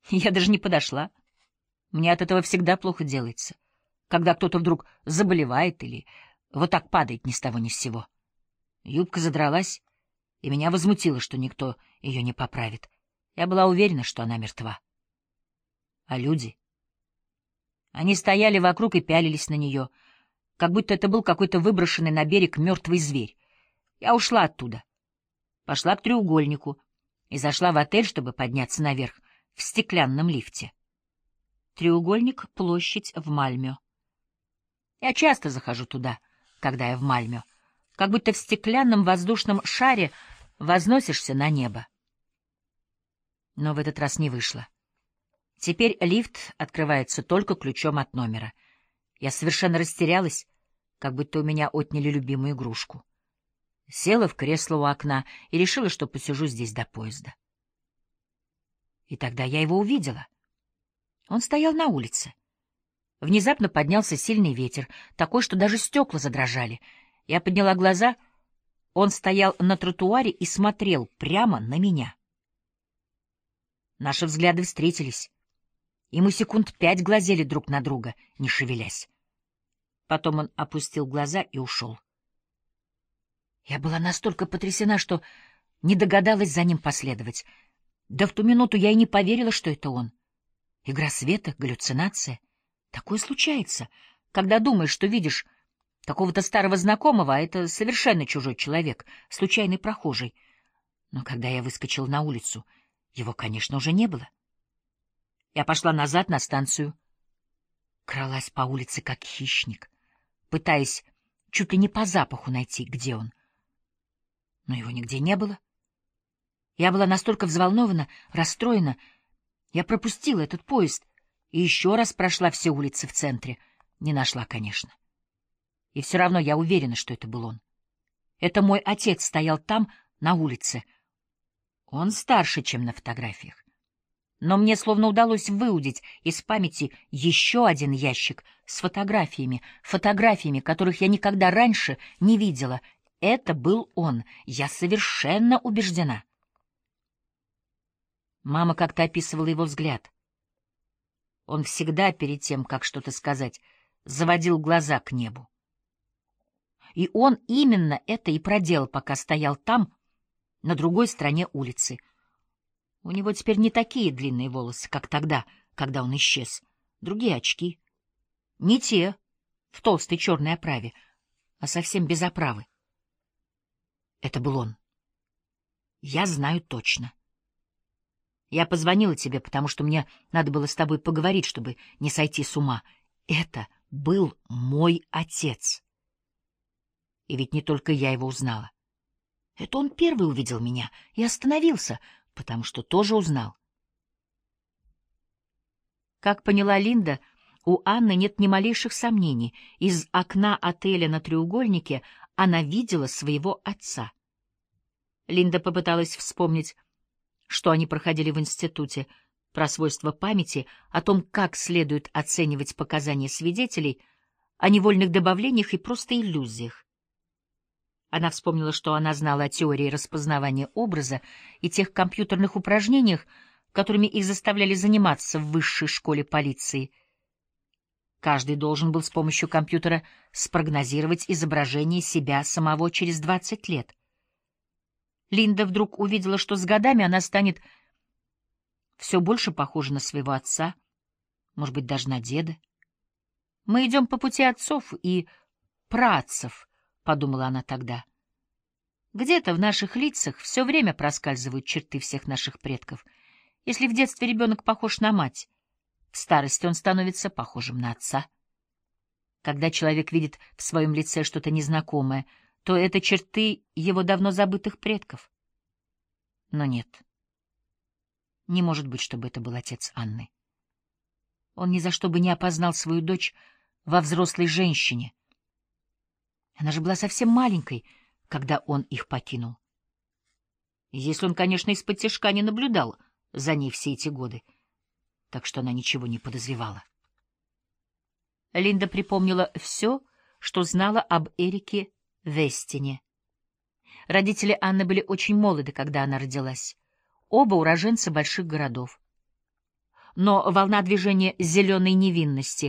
Я даже не подошла. Мне от этого всегда плохо делается, когда кто-то вдруг заболевает или вот так падает ни с того ни с сего. Юбка задралась, и меня возмутило, что никто ее не поправит. Я была уверена, что она мертва. А люди? Они стояли вокруг и пялились на нее, как будто это был какой-то выброшенный на берег мертвый зверь. Я ушла оттуда, пошла к треугольнику и зашла в отель, чтобы подняться наверх в стеклянном лифте. Треугольник — площадь в Мальмё. Я часто захожу туда, когда я в Мальмё, как будто в стеклянном воздушном шаре возносишься на небо. Но в этот раз не вышло. Теперь лифт открывается только ключом от номера. Я совершенно растерялась, как будто у меня отняли любимую игрушку. Села в кресло у окна и решила, что посижу здесь до поезда. И тогда я его увидела. Он стоял на улице. Внезапно поднялся сильный ветер, такой, что даже стекла задрожали. Я подняла глаза. Он стоял на тротуаре и смотрел прямо на меня. Наши взгляды встретились, и мы секунд 5 глазели друг на друга, не шевелясь. Потом он опустил глаза и ушел. Я была настолько потрясена, что не догадалась за ним последовать. Да в ту минуту я и не поверила, что это он. Игра света, галлюцинация. Такое случается, когда думаешь, что видишь какого-то старого знакомого, а это совершенно чужой человек, случайный прохожий. Но когда я выскочила на улицу, его, конечно, уже не было. Я пошла назад на станцию, кралась по улице как хищник, пытаясь чуть ли не по запаху найти, где он. Но его нигде не было. Я была настолько взволнована, расстроена. Я пропустила этот поезд и еще раз прошла все улицы в центре. Не нашла, конечно. И все равно я уверена, что это был он. Это мой отец стоял там, на улице. Он старше, чем на фотографиях. Но мне словно удалось выудить из памяти еще один ящик с фотографиями, которых я никогда раньше не видела. Это был он, я совершенно убеждена. Мама как-то описывала его взгляд. Он всегда перед тем, как что-то сказать, заводил глаза к небу. И он именно это и проделал, пока стоял там, на другой стороне улицы. У него теперь не такие длинные волосы, как тогда, когда он исчез. Другие очки. Не те, в толстой черной оправе, а совсем без оправы. Это был он. Я знаю точно. Я позвонила тебе, потому что мне надо было с тобой поговорить, чтобы не сойти с ума. Это был мой отец. И ведь не только я его узнала. Это он первый увидел меня и остановился, потому что тоже узнал. Как поняла Линда, у Анны нет ни малейших сомнений. Из окна отеля на треугольнике она видела своего отца. Линда попыталась вспомнить, что они проходили в институте, про свойства памяти, о том, как следует оценивать показания свидетелей, о невольных добавлениях и просто иллюзиях. Она вспомнила, что она знала о теории распознавания образа и тех компьютерных упражнениях, которыми их заставляли заниматься в высшей школе полиции. Каждый должен был с помощью компьютера спрогнозировать изображение себя самого через 20 лет. Линда вдруг увидела, что с годами она станет все больше похожа на своего отца, может быть, даже на деда. «Мы идем по пути отцов и праотцев», — подумала она тогда. «Где-то в наших лицах все время проскальзывают черты всех наших предков. Если в детстве ребенок похож на мать, в старости он становится похожим на отца. Когда человек видит в своем лице что-то незнакомое, то это черты его давно забытых предков. Но нет, не может быть, чтобы это был отец Анны. Он ни за что бы не опознал свою дочь во взрослой женщине. Она же была совсем маленькой, когда он их покинул. Если он, конечно, исподтишка не наблюдал за ней все эти годы, так что она ничего не подозревала. Линда припомнила все, что знала об Эрике Вестине. Родители Анны были очень молоды, когда она родилась. Оба уроженцы больших городов. но волна движения зеленой невинности